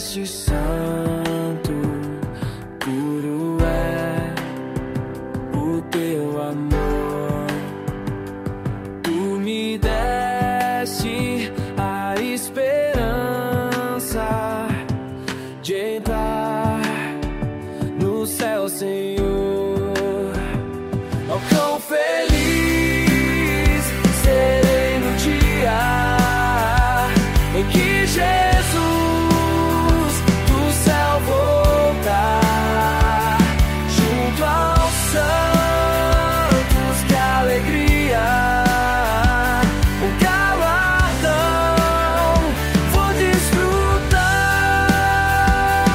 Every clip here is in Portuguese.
deste santo, puro é o teu amor. Tu me deste a esperança de entrar no céu, Senhor. Oh, quão feliz serei no dia em que Jesus do céu voltar, junto aos santos, que alegria, o galardão vou desfrutar.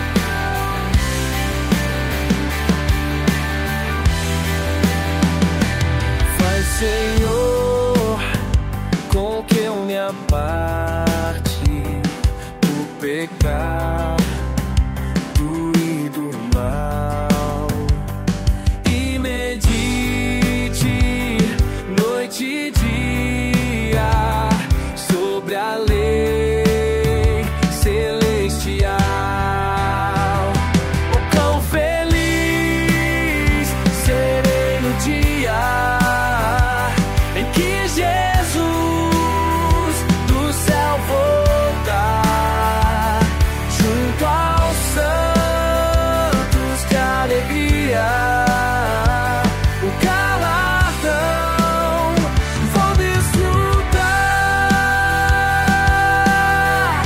Faz, Senhor, com que eu me aparte do pecado e do mal, e medite noite e dia sobre a lei celestial. Oh, quão feliz serei no dia em que Jesus do céu voltar, junto aos santos, que alegria, o galardão vou desfrutar.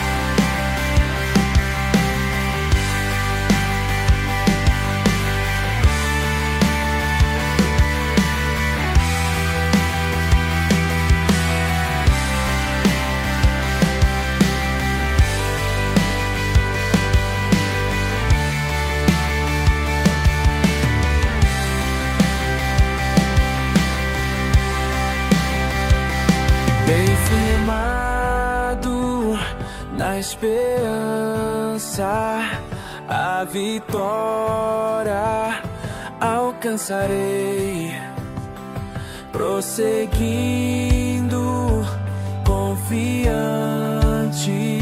Bem firmado na esperança, a vitória alcançarei, prosseguindo confiante